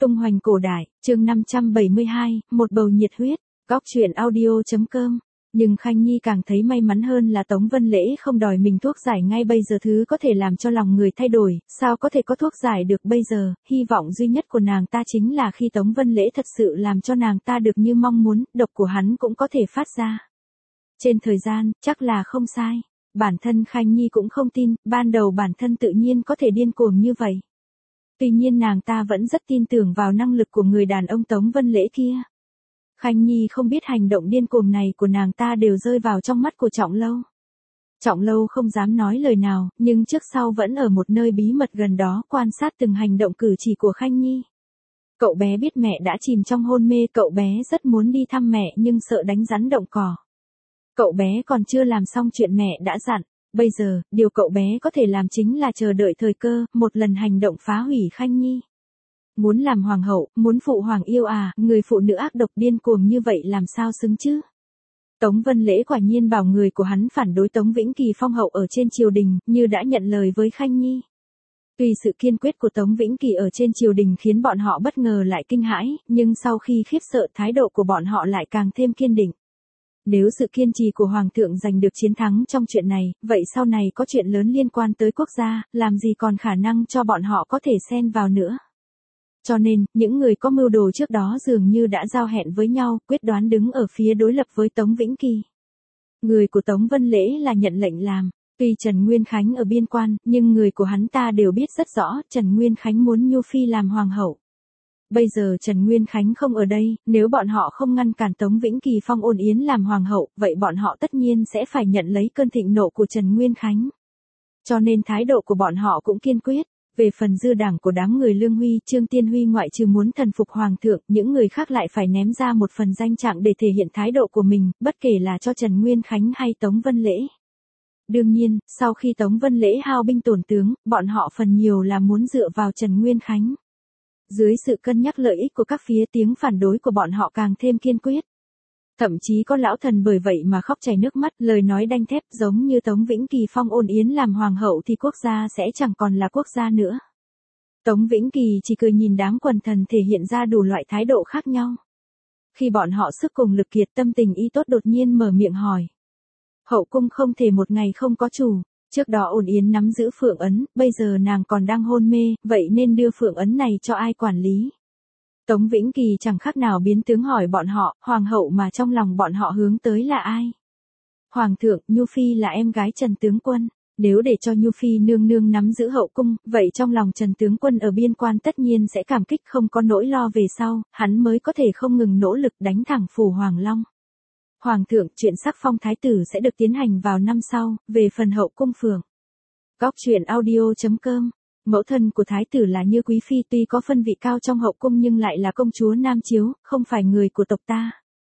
Tung hoành cổ đại, chương 572, một bầu nhiệt huyết, góc truyện audio.com. Nhưng Khanh Nhi càng thấy may mắn hơn là Tống Vân Lễ không đòi mình thuốc giải ngay bây giờ, thứ có thể làm cho lòng người thay đổi, sao có thể có thuốc giải được bây giờ, hy vọng duy nhất của nàng ta chính là khi Tống Vân Lễ thật sự làm cho nàng ta được như mong muốn, độc của hắn cũng có thể phát ra. Trên thời gian, chắc là không sai. Bản thân Khanh Nhi cũng không tin, ban đầu bản thân tự nhiên có thể điên cuồng như vậy. Tuy nhiên nàng ta vẫn rất tin tưởng vào năng lực của người đàn ông Tống Vân Lễ kia. Khanh Nhi không biết hành động điên cuồng này của nàng ta đều rơi vào trong mắt của Trọng Lâu. Trọng Lâu không dám nói lời nào, nhưng trước sau vẫn ở một nơi bí mật gần đó quan sát từng hành động cử chỉ của Khanh Nhi. Cậu bé biết mẹ đã chìm trong hôn mê, cậu bé rất muốn đi thăm mẹ nhưng sợ đánh rắn động cỏ. Cậu bé còn chưa làm xong chuyện mẹ đã dặn, bây giờ, điều cậu bé có thể làm chính là chờ đợi thời cơ, một lần hành động phá hủy Khanh Nhi. Muốn làm hoàng hậu, muốn phụ hoàng yêu à, người phụ nữ ác độc điên cuồng như vậy làm sao xứng chứ? Tống Vân Lễ quả nhiên bảo người của hắn phản đối Tống Vĩnh Kỳ phong hậu ở trên triều đình, như đã nhận lời với Khanh Nhi. Tuy sự kiên quyết của Tống Vĩnh Kỳ ở trên triều đình khiến bọn họ bất ngờ lại kinh hãi, nhưng sau khi khiếp sợ thái độ của bọn họ lại càng thêm kiên định. Nếu sự kiên trì của Hoàng thượng giành được chiến thắng trong chuyện này, vậy sau này có chuyện lớn liên quan tới quốc gia, làm gì còn khả năng cho bọn họ có thể xen vào nữa. Cho nên, những người có mưu đồ trước đó dường như đã giao hẹn với nhau, quyết đoán đứng ở phía đối lập với Tống Vĩnh Kỳ. Người của Tống Vân Lễ là nhận lệnh làm. Tuy Trần Nguyên Khánh ở biên quan, nhưng người của hắn ta đều biết rất rõ, Trần Nguyên Khánh muốn Nhu Phi làm hoàng hậu. Bây giờ Trần Nguyên Khánh không ở đây, nếu bọn họ không ngăn cản Tống Vĩnh Kỳ phong Ôn Yến làm hoàng hậu, vậy bọn họ tất nhiên sẽ phải nhận lấy cơn thịnh nộ của Trần Nguyên Khánh. Cho nên thái độ của bọn họ cũng kiên quyết. Về phần dư đảng của đám người Lương Huy, Trương Tiên Huy ngoại trừ muốn thần phục hoàng thượng, những người khác lại phải ném ra một phần danh trạng để thể hiện thái độ của mình, bất kể là cho Trần Nguyên Khánh hay Tống Vân Lễ. Đương nhiên, sau khi Tống Vân Lễ hao binh tổn tướng, bọn họ phần nhiều là muốn dựa vào Trần Nguyên Khánh. Dưới sự cân nhắc lợi ích của các phía, tiếng phản đối của bọn họ càng thêm kiên quyết. Thậm chí có lão thần bởi vậy mà khóc chảy nước mắt, lời nói đanh thép, giống như Tống Vĩnh Kỳ phong Ôn Yến làm hoàng hậu thì quốc gia sẽ chẳng còn là quốc gia nữa. Tống Vĩnh Kỳ chỉ cười nhìn đám quần thần thể hiện ra đủ loại thái độ khác nhau. Khi bọn họ sức cùng lực kiệt, tâm tình y tốt đột nhiên mở miệng hỏi. Hậu cung không thể một ngày không có chủ. Trước đó Ôn Yến nắm giữ phượng ấn, bây giờ nàng còn đang hôn mê, vậy nên đưa phượng ấn này cho ai quản lý? Tống Vĩnh Kỳ chẳng khác nào biến tướng hỏi bọn họ, hoàng hậu mà trong lòng bọn họ hướng tới là ai? Hoàng thượng, Nhu Phi là em gái Trần tướng quân. Nếu để cho Nhu Phi nương nương nắm giữ hậu cung, vậy trong lòng Trần tướng quân ở biên quan tất nhiên sẽ cảm kích, không có nỗi lo về sau, hắn mới có thể không ngừng nỗ lực đánh thẳng phủ Hoàng Long. Hoàng thượng, chuyện sắc phong thái tử sẽ được tiến hành vào năm sau, về phần hậu cung phượng. Góc truyện audio.com. Mẫu thân của thái tử là Như Quý Phi, tuy có phân vị cao trong hậu cung nhưng lại là công chúa Nam Chiếu, không phải người của tộc ta.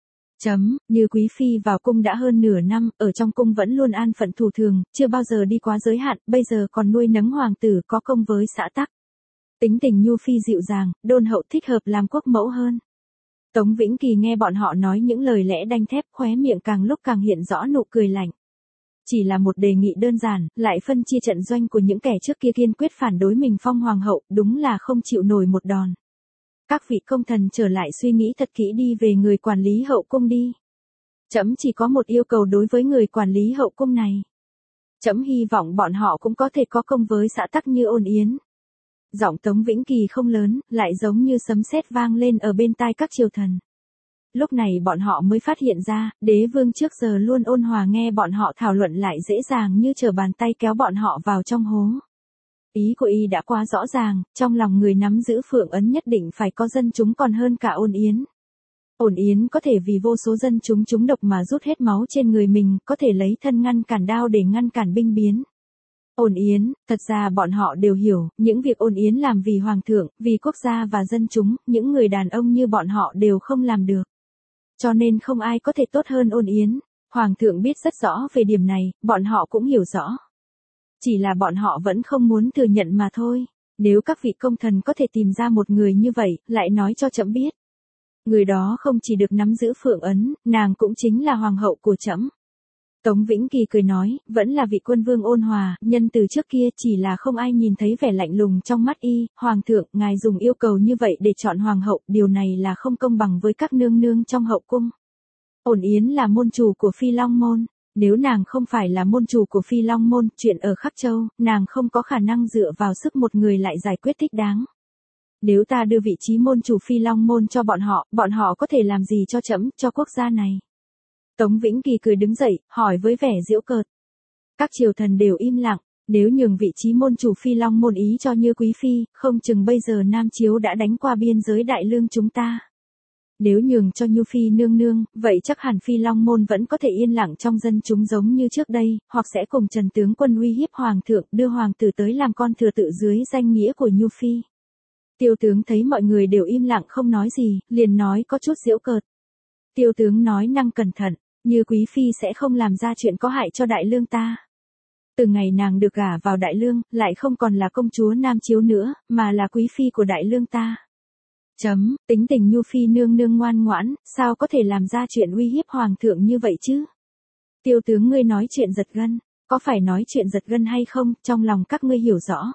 Như Quý Phi vào cung đã hơn nửa năm, ở trong cung vẫn luôn an phận thủ thường, chưa bao giờ đi quá giới hạn, bây giờ còn nuôi nấng hoàng tử, có công với xã tắc. Tính tình Nhu Phi dịu dàng, đôn hậu, thích hợp làm quốc mẫu hơn. Tống Vĩnh Kỳ nghe bọn họ nói những lời lẽ đanh thép, khóe miệng càng lúc càng hiện rõ nụ cười lạnh. Chỉ là một đề nghị đơn giản, lại phân chia trận doanh của những kẻ trước kia kiên quyết phản đối mình phong hoàng hậu, đúng là không chịu nổi một đòn. Các vị công thần trở lại suy nghĩ thật kỹ đi về người quản lý hậu cung đi. Trẫm chỉ có một yêu cầu đối với người quản lý hậu cung này. Trẫm hy vọng bọn họ cũng có thể có công với xã tắc như Ôn Yến. Giọng Tống Vĩnh Kỳ không lớn, lại giống như sấm sét vang lên ở bên tai các triều thần. Lúc này bọn họ mới phát hiện ra, đế vương trước giờ luôn ôn hòa, nghe bọn họ thảo luận lại dễ dàng như trở bàn tay kéo bọn họ vào trong hố. Ý của y đã quá rõ ràng, trong lòng người nắm giữ phượng ấn nhất định phải có dân chúng còn hơn cả Ôn Yến. Ôn Yến có thể vì vô số dân chúng trúng độc mà rút hết máu trên người mình, có thể lấy thân ngăn cản đao để ngăn cản binh biến. Ôn Yến, thật ra bọn họ đều hiểu, những việc Ôn Yến làm vì hoàng thượng, vì quốc gia và dân chúng, những người đàn ông như bọn họ đều không làm được. Cho nên không ai có thể tốt hơn Ôn Yến. Hoàng thượng biết rất rõ về điểm này, bọn họ cũng hiểu rõ. Chỉ là bọn họ vẫn không muốn thừa nhận mà thôi. Nếu các vị công thần có thể tìm ra một người như vậy, lại nói cho trẫm biết. Người đó không chỉ được nắm giữ phượng ấn, nàng cũng chính là hoàng hậu của trẫm. Tống Vĩnh Kỳ cười nói, vẫn là vị quân vương ôn hòa, nhân từ trước kia chỉ là không ai nhìn thấy vẻ lạnh lùng trong mắt y, hoàng thượng, ngài dùng yêu cầu như vậy để chọn hoàng hậu, điều này là không công bằng với các nương nương trong hậu cung. Ổn Yến là môn chủ của Phi Long Môn, nếu nàng không phải là môn chủ của Phi Long Môn, chuyện ở Khắc Châu, nàng không có khả năng dựa vào sức một người lại giải quyết thích đáng. Nếu ta đưa vị trí môn chủ Phi Long Môn cho bọn họ có thể làm gì cho trẫm, cho quốc gia này? Tống Vĩnh Kỳ cười đứng dậy, hỏi với vẻ giễu cợt. Các triều thần đều im lặng, nếu nhường vị trí môn chủ Phi Long Môn ý cho Như Quý Phi, không chừng bây giờ Nam Chiếu đã đánh qua biên giới Đại Lương chúng ta. Nếu nhường cho Nhu Phi nương nương, vậy chắc hẳn Phi Long Môn vẫn có thể yên lặng trong dân chúng giống như trước đây, hoặc sẽ cùng Trần tướng quân uy hiếp hoàng thượng, đưa hoàng tử tới làm con thừa tự dưới danh nghĩa của Nhu Phi. Tiêu tướng thấy mọi người đều im lặng không nói gì, liền nói có chút giễu cợt. Tiêu tướng nói năng cẩn thận, Như Quý Phi sẽ không làm ra chuyện có hại cho Đại Lương ta. Từ ngày nàng được gả vào Đại Lương, lại không còn là công chúa Nam Chiếu nữa, mà là Quý Phi của Đại Lương ta. Tính tình Nhu Phi nương nương ngoan ngoãn, sao có thể làm ra chuyện uy hiếp hoàng thượng như vậy chứ? Tiêu tướng ngươi nói chuyện giật gân, có phải nói chuyện giật gân hay không, trong lòng các ngươi hiểu rõ.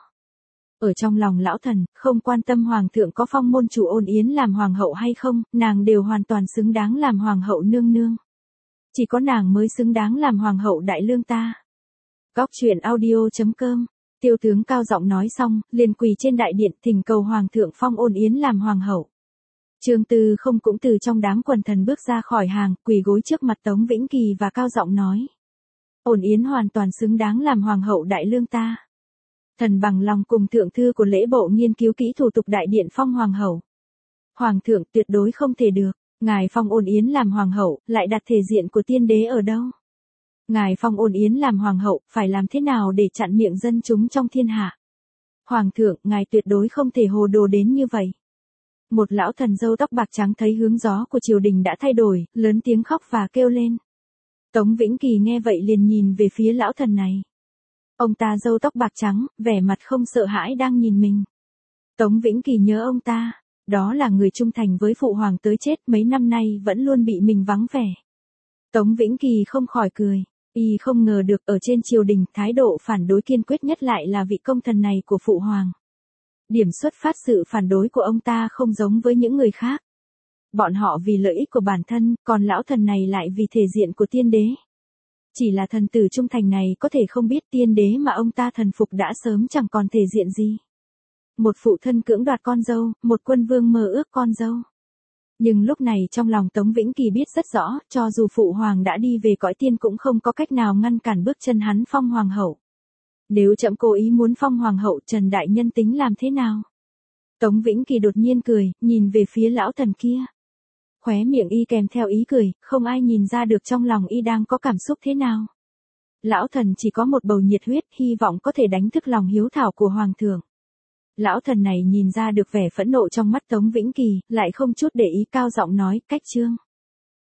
Ở trong lòng lão thần, không quan tâm hoàng thượng có phong môn chủ Ôn Yến làm hoàng hậu hay không, nàng đều hoàn toàn xứng đáng làm hoàng hậu nương nương. Chỉ có nàng mới xứng đáng làm hoàng hậu Đại Lương ta. Góc truyện audio.com. Tiêu tướng cao giọng nói xong, liền quỳ trên đại điện thỉnh cầu hoàng thượng phong Ôn Yến làm hoàng hậu. Trương Tư Không cũng từ trong đám quần thần bước ra khỏi hàng, quỳ gối trước mặt Tống Vĩnh Kỳ và cao giọng nói. Ôn Yến hoàn toàn xứng đáng làm hoàng hậu Đại Lương ta. Thần bằng lòng cùng thượng thư của lễ bộ nghiên cứu kỹ thủ tục đại điện phong hoàng hậu. Hoàng thượng tuyệt đối không thể được, ngài phong Ôn Yến làm hoàng hậu, lại đặt thể diện của tiên đế ở đâu? Ngài phong Ôn Yến làm hoàng hậu, phải làm thế nào để chặn miệng dân chúng trong thiên hạ? Hoàng thượng, ngài tuyệt đối không thể hồ đồ đến như vậy. Một lão thần râu tóc bạc trắng thấy hướng gió của triều đình đã thay đổi, lớn tiếng khóc và kêu lên. Tống Vĩnh Kỳ nghe vậy liền nhìn về phía lão thần này. Ông ta râu tóc bạc trắng, vẻ mặt không sợ hãi đang nhìn mình. Tống Vĩnh Kỳ nhớ ông ta, đó là người trung thành với phụ hoàng tới chết, mấy năm nay vẫn luôn bị mình vắng vẻ. Tống Vĩnh Kỳ không khỏi cười, y không ngờ được ở trên triều đình thái độ phản đối kiên quyết nhất lại là vị công thần này của phụ hoàng. Điểm xuất phát sự phản đối của ông ta không giống với những người khác. Bọn họ vì lợi ích của bản thân, còn lão thần này lại vì thể diện của tiên đế. Chỉ là thần tử trung thành này có thể không biết tiên đế mà ông ta thần phục đã sớm chẳng còn thể diện gì. Một phụ thân cưỡng đoạt con dâu, một quân vương mơ ước con dâu. Nhưng lúc này trong lòng Tống Vĩnh Kỳ biết rất rõ, cho dù phụ hoàng đã đi về cõi tiên cũng không có cách nào ngăn cản bước chân hắn phong hoàng hậu. Nếu trẫm cố ý muốn phong hoàng hậu, Trần đại nhân tính làm thế nào? Tống Vĩnh Kỳ đột nhiên cười, nhìn về phía lão thần kia. Khóe miệng y kèm theo ý cười, không ai nhìn ra được trong lòng y đang có cảm xúc thế nào. Lão thần chỉ có một bầu nhiệt huyết, hy vọng có thể đánh thức lòng hiếu thảo của hoàng thượng. Lão thần này nhìn ra được vẻ phẫn nộ trong mắt Tống Vĩnh Kỳ, lại không chút để ý cao giọng nói, cách trương.